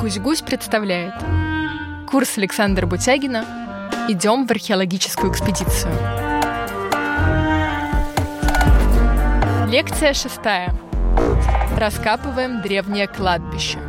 «Гусь-гусь» представляет курс Александра Бутягина «Идем в археологическую экспедицию». Лекция 6. Раскапываем древнее кладбище.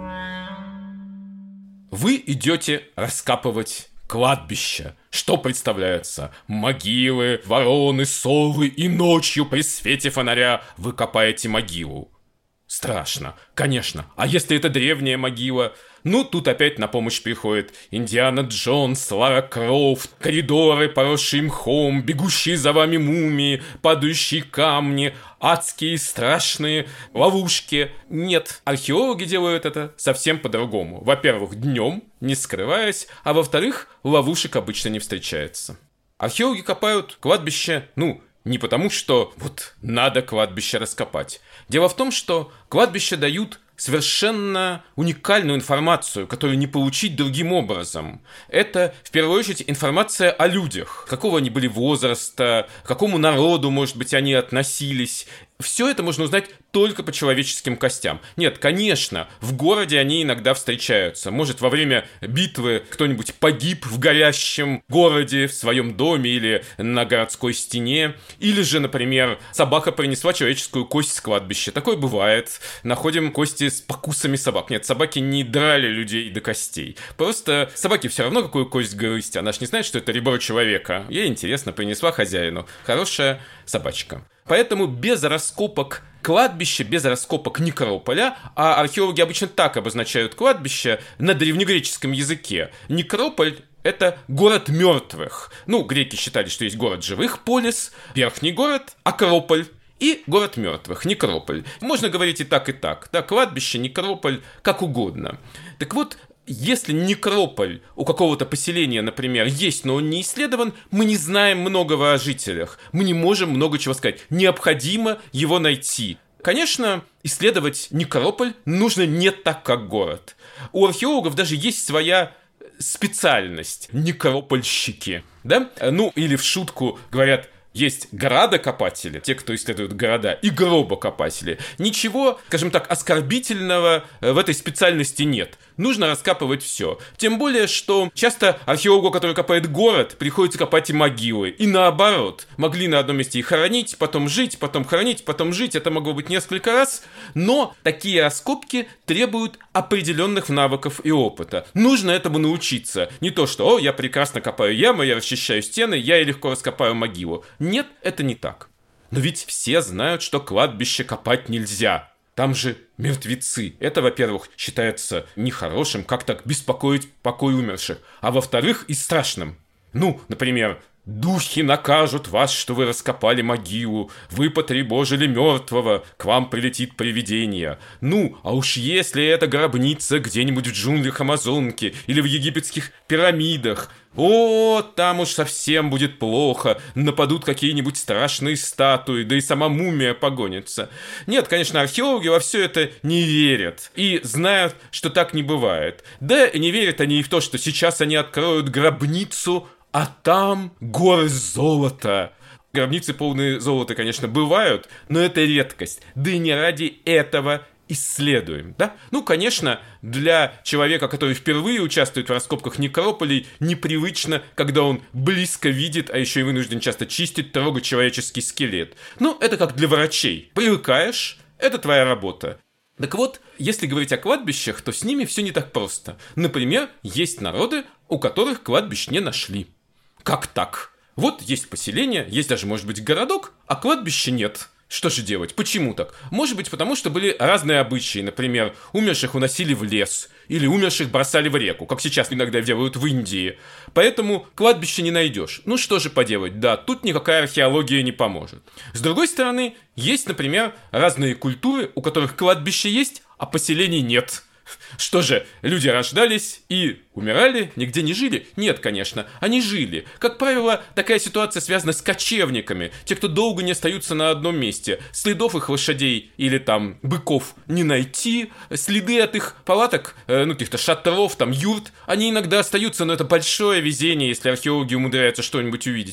Вы идете раскапывать кладбище. Что представляется? Могилы, вороны, совы, и ночью при свете фонаря вы копаете могилу. Страшно, конечно. А если это древняя могила? Ну, тут опять на помощь приходит Индиана Джонс, Лара Крофт, коридоры, поросшие мхом, бегущие за вами мумии, падающие камни, адские страшные ловушки. Нет, археологи делают это совсем по-другому. Во-первых, днем, не скрываясь, а во-вторых, ловушек обычно не встречается. Археологи копают кладбище, не потому, что надо кладбище раскопать. Дело в том, что кладбища дают совершенно уникальную информацию, которую не получить другим образом. Это, в первую очередь, информация о людях. Какого они были возраста, к какому народу, может быть, они относились. Все это можно узнать только по человеческим костям. Нет, конечно, в городе они иногда встречаются. Может, во время битвы кто-нибудь погиб в горящем городе, в своем доме или на городской стене. Или же, например, собака принесла человеческую кость с кладбища. Такое бывает. Находим кости с покусами собак. Нет, собаки не драли людей до костей. Просто собаке все равно, какую кость грызть. Она ж не знает, что это ребро человека. Ей интересно, принесла хозяину. Хорошая собачка. Поэтому без раскопок кладбища, без раскопок некрополя, а археологи обычно так обозначают кладбище на древнегреческом языке. Некрополь – это город мертвых. Греки считали, что есть город живых, полис, верхний город, акрополь, и город мертвых, некрополь. Можно говорить и так, да, кладбище, некрополь, как угодно. Так вот, если некрополь у какого-то поселения, например, есть, но он не исследован, мы не знаем многого о жителях, мы не можем много чего сказать. Необходимо его найти. Конечно, исследовать некрополь нужно не так, как город. У археологов даже есть своя специальность – некропольщики. Да? Или в шутку говорят – есть градокопатели, те, кто исследует города, и гробокопатели. Ничего, скажем так, оскорбительного в этой специальности нет. Нужно раскапывать все. Тем более, что часто археологу, который копает город, приходится копать и могилы. И наоборот. Могли на одном месте и хоронить, потом жить, потом хоронить, потом жить. Это могло быть несколько раз. Но такие раскопки требуют определенных навыков и опыта. Нужно этому научиться. Не то, что я прекрасно копаю ямы, я расчищаю стены, я и легко раскопаю могилу. Нет, это не так. Но ведь все знают, что кладбище копать нельзя. Там же мертвецы. Это, во-первых, считается нехорошим, как так беспокоить покой умерших. А во-вторых, и страшным. Например, духи накажут вас, что вы раскопали могилу, вы потревожили мертвого, к вам прилетит привидение. А уж если это гробница где-нибудь в джунглях Амазонки или в египетских пирамидах, там уж совсем будет плохо, нападут какие-нибудь страшные статуи, да и сама мумия погонится. Нет, конечно, археологи во все это не верят и знают, что так не бывает. Да, и не верят они и в то, что сейчас они откроют гробницу, а там горы золота. Гробницы, полные золота, конечно, бывают, но это редкость. Да и не ради этого исследуем, да? Конечно, для человека, который впервые участвует в раскопках некрополей, непривычно, когда он близко видит, а еще и вынужден часто чистить, трогать человеческий скелет. Это как для врачей. Привыкаешь, это твоя работа. Так вот, если говорить о кладбищах, то с ними все не так просто. Например, есть народы, у которых кладбищ не нашли. Как так? Есть поселение, есть даже, может быть, городок, а кладбища нет. Что же делать? Почему так? Может быть, потому что были разные обычаи. Например, умерших уносили в лес, или умерших бросали в реку, как сейчас иногда делают в Индии. Поэтому кладбище не найдешь. Что же поделать? Да, тут никакая археология не поможет. С другой стороны, есть, например, разные культуры, у которых кладбище есть, а поселений нет. Что же, люди рождались и умирали, нигде не жили? Нет, конечно, они жили. Как правило, такая ситуация связана с кочевниками, те, кто долго не остаются на одном месте. Следов их лошадей или быков не найти, следы от их палаток, каких-то шатров, юрт, они иногда остаются, но это большое везение, если археологи умудряются что-нибудь увидеть.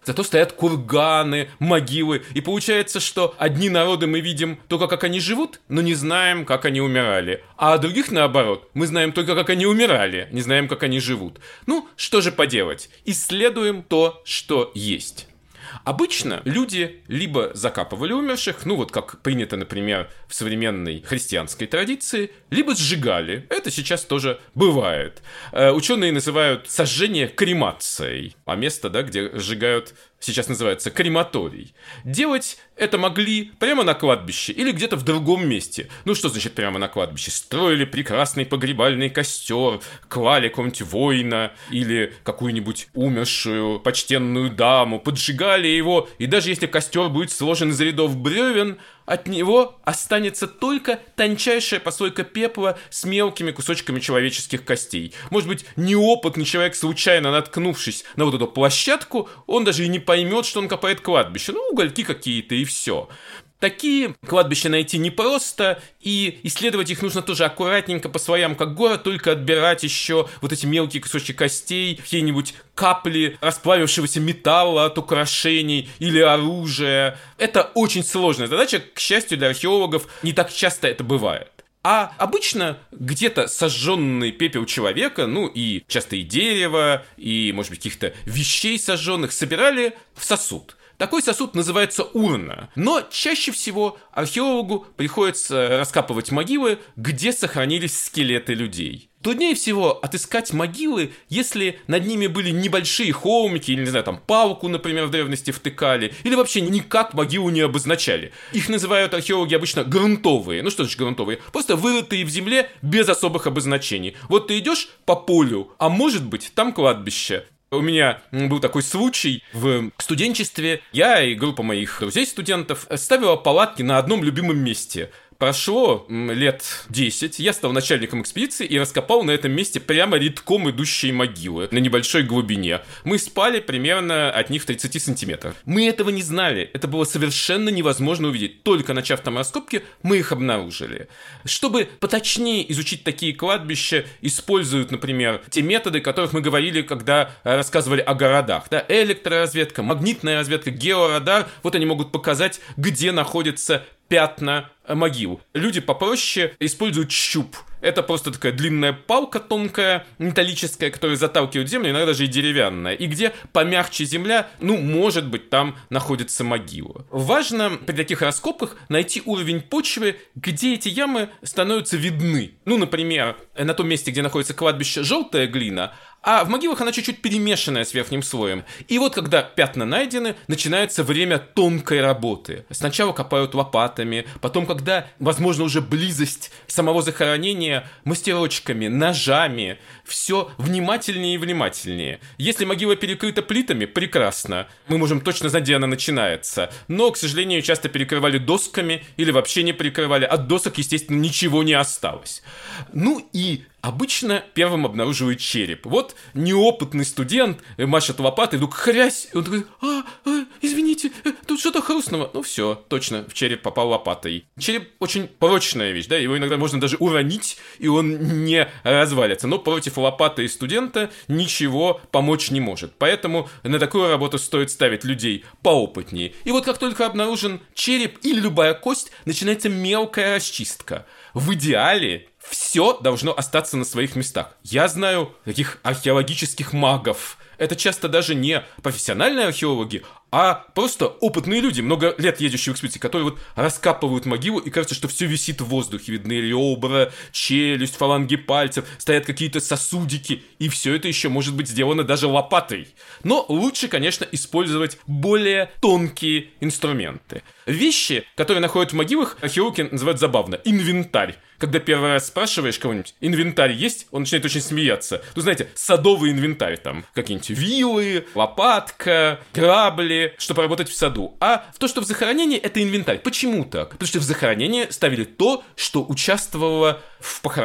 Зато стоят курганы, могилы. И получается, что одни народы мы видим только, как они живут, но не знаем, как они умирали. А других, наоборот, мы знаем только, как они умирали, не знаем, как они живут. Ну, что же поделать? Исследуем то, что есть. Обычно люди либо закапывали умерших, ну вот как принято, например, в современной христианской традиции, либо сжигали. Это сейчас тоже бывает. Ученые называют сожжение кремацией, а место, да, где сжигают, сейчас называется крематорий. Делать это могли прямо на кладбище или где-то в другом месте. Ну что значит прямо на кладбище? Строили прекрасный погребальный костер, клали какого-нибудь воина или какую-нибудь умершую почтенную даму, поджигали его, и даже если костер будет сложен из рядов бревен, от него останется только тончайшая прослойка пепла с мелкими кусочками человеческих костей. Может быть, неопытный человек, случайно наткнувшись на вот эту площадку, он даже и не поймет, что он копает кладбище. Ну, угольки какие-то и все. Такие кладбища найти непросто, и исследовать их нужно тоже аккуратненько по слоям, как город, только отбирать еще вот эти мелкие кусочки костей, какие-нибудь капли расплавившегося металла от украшений или оружия. Это очень сложная задача, к счастью для археологов, не так часто это бывает. А обычно где-то сожженный пепел человека, ну и часто и дерево, и, может быть, каких-то вещей сожженных собирали в сосуд. Такой сосуд называется урна. Но чаще всего археологу приходится раскапывать могилы, где сохранились скелеты людей. Труднее всего отыскать могилы, если над ними были небольшие холмики, или, не знаю, там палку, например, в древности втыкали, или вообще никак могилу не обозначали. Их называют археологи обычно грунтовые. Ну что значит грунтовые? Просто вырытые в земле без особых обозначений. Вот ты идешь по полю, а может быть там кладбище. У меня был такой случай в студенчестве. Я и группа моих друзей-студентов ставила палатки на одном любимом месте. Прошло лет 10, я стал начальником экспедиции и раскопал на этом месте прямо рядком идущие могилы на небольшой глубине. Мы спали примерно от них в 30 сантиметров. Мы этого не знали, это было совершенно невозможно увидеть. Только начав там раскопки, мы их обнаружили. Чтобы поточнее изучить такие кладбища, используют, например, те методы, о которых мы говорили, когда рассказывали о городах. Да? Электроразведка, магнитная разведка, георадар. Вот они могут показать, где находится пятна могил. Люди попроще используют щуп. Это просто такая длинная палка тонкая, металлическая, которая заталкивает землю, иногда даже и деревянная. И где помягче земля, ну, может быть, там находится могила. Важно при таких раскопках найти уровень почвы, где эти ямы становятся видны. Ну, например, на том месте, где находится кладбище, желтая глина, а в могилах она чуть-чуть перемешанная с верхним слоем. И вот когда пятна найдены, начинается время тонкой работы. Сначала копают лопатами, потом, когда, возможно, уже близость самого захоронения, мастерочками, ножами. Все внимательнее и внимательнее. Если могила перекрыта плитами, прекрасно. Мы можем точно знать, где она начинается. Но, к сожалению, часто перекрывали досками или вообще не перекрывали. От досок, естественно, ничего не осталось. Ну и обычно первым обнаруживают череп. Вот неопытный студент машет лопатой, вдруг хрясь, и он такой: извините, тут что-то хрустного. Ну все, точно, в череп попал лопатой. Череп очень прочная вещь, да, его иногда можно даже уронить, и он не развалится. Но против лопаты и студента ничего помочь не может. Поэтому на такую работу стоит ставить людей поопытнее. И вот как только обнаружен череп или любая кость, начинается мелкая расчистка. В идеале все должно остаться на своих местах. Я знаю таких археологических магов. Это часто даже не профессиональные археологи, а просто опытные люди, много лет ездящие в экспедиции, которые вот раскапывают могилу, и кажется, что все висит в воздухе. Видны ребра, челюсть, фаланги пальцев, стоят какие-то сосудики, и все это еще может быть сделано даже лопатой. Но лучше, конечно, использовать более тонкие инструменты. Вещи, которые находят в могилах, археологи называют забавно инвентарь. Когда первый раз спрашиваешь кого-нибудь: инвентарь есть? Он начинает очень смеяться. Ну, знаете, садовый инвентарь там. Какие-нибудь вилы, лопатка, грабли, чтобы работать в саду. А то, что в захоронении, это инвентарь. Почему так? Потому что в захоронении ставили то, что участвовало в похоронах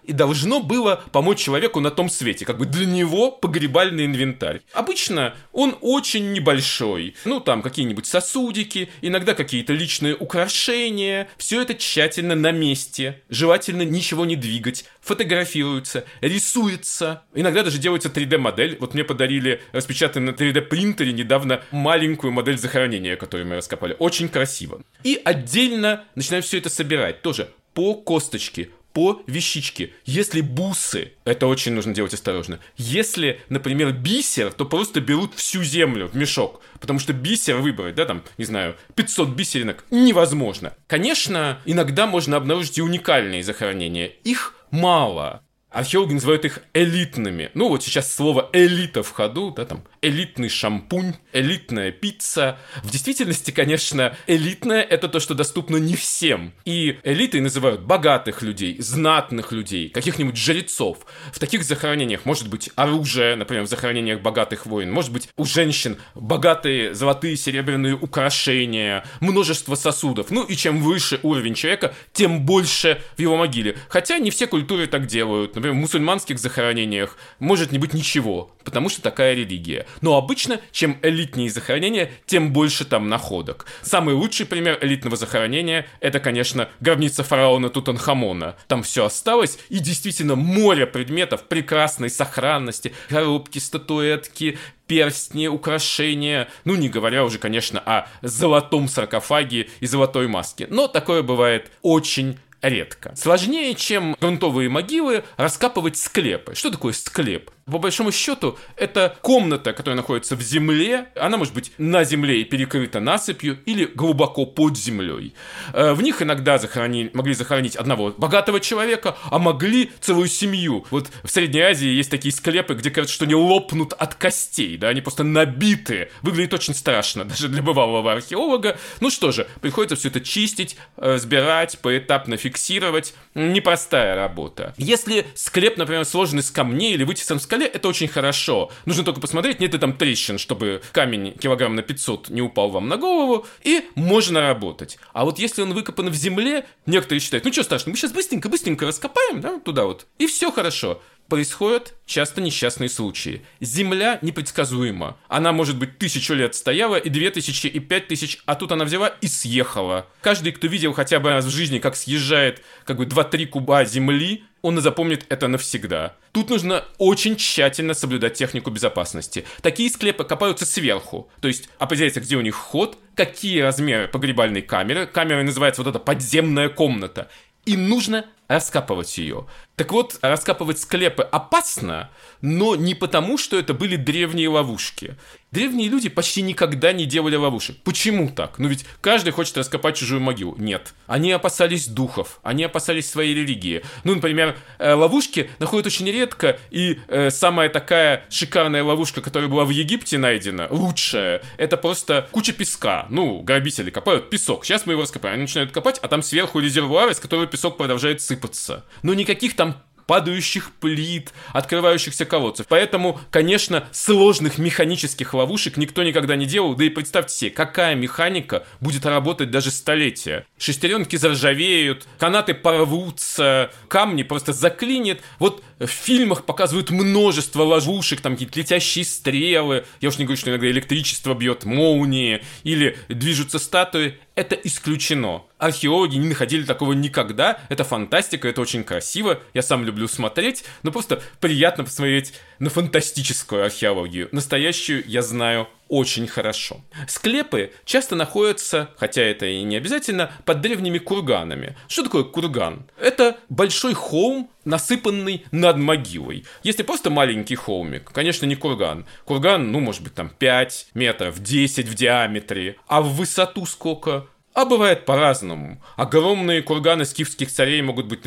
и должно было помочь человеку на том свете. Как бы для него погребальный инвентарь. Обычно он очень небольшой. Ну, там какие-нибудь сосудики, иногда какие-то личные украшения. Все это тщательно на месте. Желательно ничего не двигать. Фотографируется, рисуется. Иногда даже делается 3D-модель. Вот мне подарили распечатанную на 3D-принтере недавно маленькую модель захоронения, которую мы раскопали. Очень красиво. И отдельно начинаем все это собирать. Тоже по косточке, по вещичке. Если бусы, это очень нужно делать осторожно. Если, например, бисер, то просто берут всю землю в мешок. Потому что бисер выбрать, да, там, не знаю, 500 бисеринок невозможно. Конечно, иногда можно обнаружить и уникальные захоронения. Их мало. Археологи называют их элитными. Ну, вот сейчас слово «элита» в ходу, да, там, элитный шампунь, элитная пицца. В действительности, конечно, элитное – это то, что доступно не всем. И элитой называют богатых людей, знатных людей, каких-нибудь жрецов. В таких захоронениях может быть оружие, например, в захоронениях богатых воин. Может быть у женщин богатые золотые, серебряные украшения, множество сосудов. Ну, и чем выше уровень человека, тем больше в его могиле. Хотя не все культуры так делают. Например, в мусульманских захоронениях может не быть ничего, потому что такая религия. Но обычно, чем элитнее захоронение, тем больше там находок. Самый лучший пример элитного захоронения – это, конечно, гробница фараона Тутанхамона. Там все осталось, и действительно море предметов прекрасной сохранности. Коробки, статуэтки, перстни, украшения. Ну, не говоря уже, конечно, о золотом саркофаге и золотой маске. Но такое бывает очень редко. Сложнее, чем грунтовые могилы, раскапывать склепы. Что такое склеп? По большому счету, это комната, которая находится в земле. Она может быть на земле и перекрыта насыпью, или глубоко под землей. В них иногда могли захоронить одного богатого человека, а могли целую семью. Вот в Средней Азии есть такие склепы, где кажется, что они лопнут от костей, да, они просто набиты. Выглядит очень страшно, даже для бывалого археолога. Ну что же, приходится все это чистить, сбирать, поэтапно фиксировать. Непростая работа. Если склеп, например, сложен из камней или вытесан в скале, это очень хорошо. Нужно только посмотреть, нет ли там трещин, чтобы камень килограмм на 500 не упал вам на голову, и можно работать. А вот если он выкопан в земле, некоторые считают, ну что страшного, мы сейчас быстренько раскопаем, да, туда вот, и все хорошо. Происходят часто несчастные случаи. Земля непредсказуема. Она, может быть, 1000 лет стояла, и 2000, и 5000, а тут она взяла и съехала. Каждый, кто видел хотя бы раз в жизни, как съезжает как бы 2-3 куба земли, он запомнит это навсегда. Тут нужно очень тщательно соблюдать технику безопасности. Такие склепы копаются сверху. То есть определяется, где у них вход, какие размеры погребальной камеры. Камера называется вот эта подземная комната. И нужно раскапывать ее. Так вот, раскапывать склепы опасно, но не потому, что это были древние ловушки. Древние люди почти никогда не делали ловушек. Почему так? Ну ведь каждый хочет раскопать чужую могилу. Нет. Они опасались духов, они опасались своей религии. Ну, например, ловушки находят очень редко, и самая такая шикарная ловушка, которая была в Египте найдена, лучшая, это просто куча песка. Ну, грабители копают песок. Сейчас мы его раскопаем. Они начинают копать, а там сверху резервуар, из которого песок продолжает сыпаться. Но никаких там падающих плит, открывающихся колодцев. Поэтому, конечно, сложных механических ловушек никто никогда не делал. Да и представьте себе, какая механика будет работать даже столетия. Шестеренки заржавеют, канаты порвутся, камни просто заклинит. Вот в фильмах показывают множество ловушек, там какие-то летящие стрелы. Я уж не говорю, что иногда электричество бьет, молнии, или движутся статуи. Это исключено. Археологи не находили такого никогда. Это фантастика, это очень красиво. Я сам люблю смотреть, но просто приятно посмотреть на фантастическую археологию. Настоящую я знаю очень хорошо. Склепы часто находятся, хотя это и не обязательно, под древними курганами. Что такое курган? Это большой холм, насыпанный над могилой. Если просто маленький холмик, конечно, не курган. Курган, ну, может быть, там 5 метров, 10 в диаметре. А в высоту сколько? А бывает по-разному. Огромные курганы скифских царей могут быть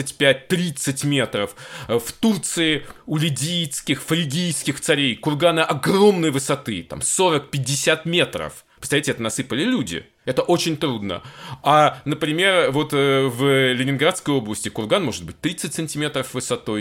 25-30 метров. В Турции у лидийских, фригийских царей курганы огромной высоты, там 40-50 метров. Представляете, это насыпали люди. Это очень трудно. А, например, вот в Ленинградской области курган может быть 30 сантиметров высотой.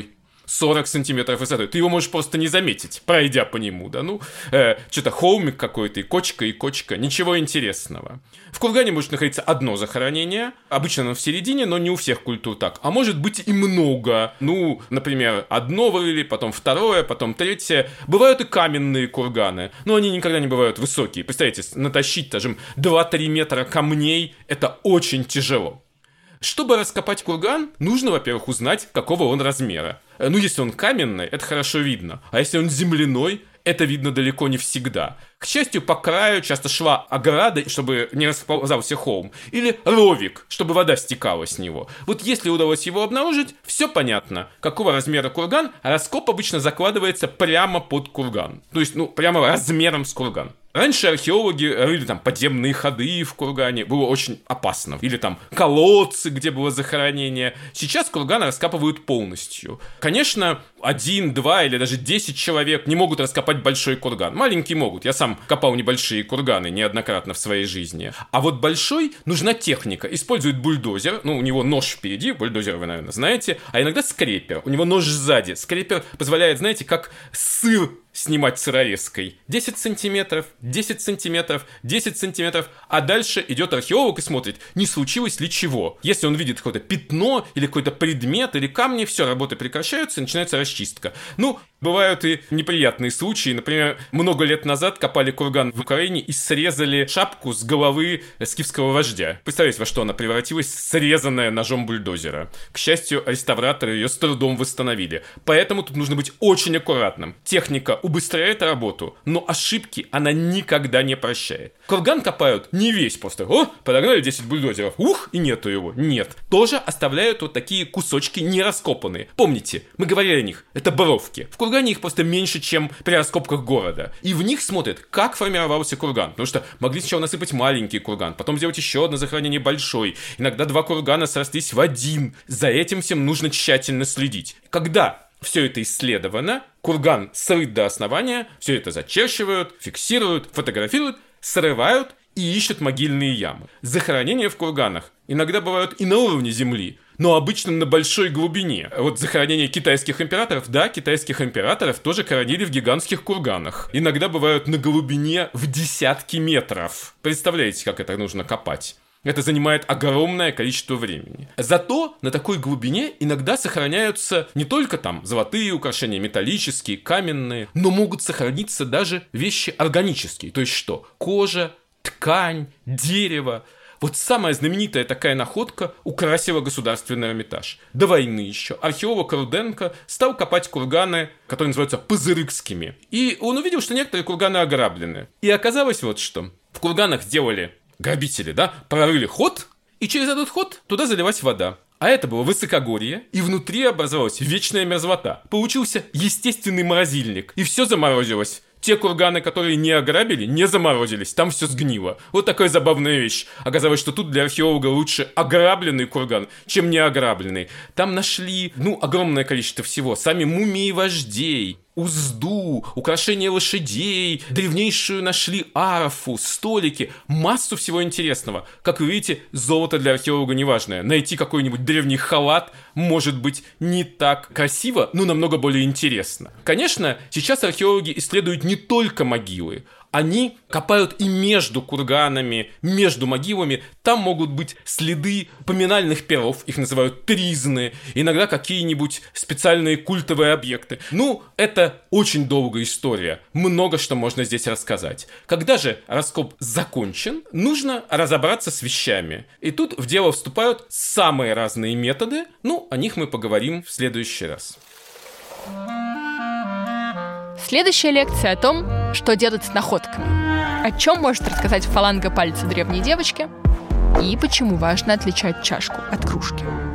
40 сантиметров высотой. Ты его можешь просто не заметить, пройдя по нему, да, что-то холмик какой-то, и кочка, ничего интересного. В кургане может находиться одно захоронение, обычно оно в середине, но не у всех культур так, а может быть и много. Например, одно вырыли, потом второе, потом третье. Бывают и каменные курганы, но они никогда не бывают высокие. Представляете, натащить, скажем, 2-3 метра камней – это очень тяжело. Чтобы раскопать курган, нужно, во-первых, узнать, какого он размера. Если он каменный, это хорошо видно. А если он земляной, это видно далеко не всегда. К счастью, по краю часто шла ограда, чтобы не расползался холм. Или ровик, чтобы вода стекала с него. Вот если удалось его обнаружить, все понятно. Какого размера курган, раскоп обычно закладывается прямо под курган. То есть, прямо размером с курган. Раньше археологи рыли подземные ходы в кургане, было очень опасно. Или колодцы, где было захоронение. Сейчас курган раскапывают полностью. Конечно, 1, 2 или даже 10 человек не могут раскопать большой курган. Маленькие могут. Я сам копал небольшие курганы неоднократно в своей жизни. А вот большой нужна техника. Используют бульдозер. У него нож впереди, бульдозер вы, наверное, знаете. А иногда скрепер. У него нож сзади. Скрепер позволяет, знаете, как сыр снимать сырорезкой. 10 сантиметров, 10 сантиметров, 10 сантиметров, а дальше идет археолог и смотрит, не случилось ли чего. Если он видит какое-то пятно или какой-то предмет или камни, все, работы прекращаются и начинается расчистка. Бывают и неприятные случаи. Например, много лет назад копали курган в Украине и срезали шапку с головы скифского вождя. Представляете, во что она превратилась, срезанная ножом бульдозера. К счастью, реставраторы ее с трудом восстановили. Поэтому тут нужно быть очень аккуратным. Техника убыстряет работу, но ошибки она никогда не прощает. Курган копают не весь просто. Подогнали 10 бульдозеров. И нету его. Нет. Тоже оставляют вот такие кусочки нераскопанные. Помните, мы говорили о них. Это боровки. В кургане их просто меньше, чем при раскопках города. И в них смотрят, как формировался курган. Потому что могли сначала насыпать маленький курган, потом сделать еще одно захоронение большой. Иногда 2 кургана срослись в один. За этим всем нужно тщательно следить. Когда все это исследовано, курган срыт до основания, все это зачерчивают, фиксируют, фотографируют, срывают и ищут могильные ямы. Захоронения в курганах иногда бывают и на уровне земли, но обычно на большой глубине. Вот захоронения китайских императоров, китайских императоров тоже хоронили в гигантских курганах. Иногда бывают на глубине в десятки метров. Представляете, как это нужно копать? Это занимает огромное количество времени. Зато на такой глубине иногда сохраняются не только золотые украшения, металлические, каменные, но могут сохраниться даже вещи органические. То есть что? Кожа, ткань, дерево. Вот самая знаменитая такая находка украсила Государственный Эрмитаж. До войны еще археолог Руденко стал копать курганы, которые называются пызырыкскими. И он увидел, что некоторые курганы ограблены. И оказалось вот что. В курганах сделали грабители, прорыли ход, и через этот ход туда залилась вода. А это было высокогорье, и внутри образовалась вечная мерзлота. Получился естественный морозильник, и все заморозилось. Те курганы, которые не ограбили, не заморозились, там все сгнило. Вот такая забавная вещь. Оказалось, что тут для археолога лучше ограбленный курган, чем не ограбленный. Там нашли, огромное количество всего. Сами мумии вождей, узду, украшения лошадей, древнейшую нашли арфу, столики, массу всего интересного. Как вы видите, золото для археолога неважное. Найти какой-нибудь древний халат может быть не так красиво, но намного более интересно. Конечно, сейчас археологи исследуют не только могилы. Они копают и между курганами, между могилами. Там могут быть следы поминальных перов, их называют тризны, иногда какие-нибудь специальные культовые объекты. Это очень долгая история, много что можно здесь рассказать. Когда же раскоп закончен, нужно разобраться с вещами. И тут в дело вступают самые разные методы, о них мы поговорим в следующий раз. Следующая лекция о том, что делать с находками. О чем может рассказать фаланга пальца древней девочки и почему важно отличать чашку от кружки.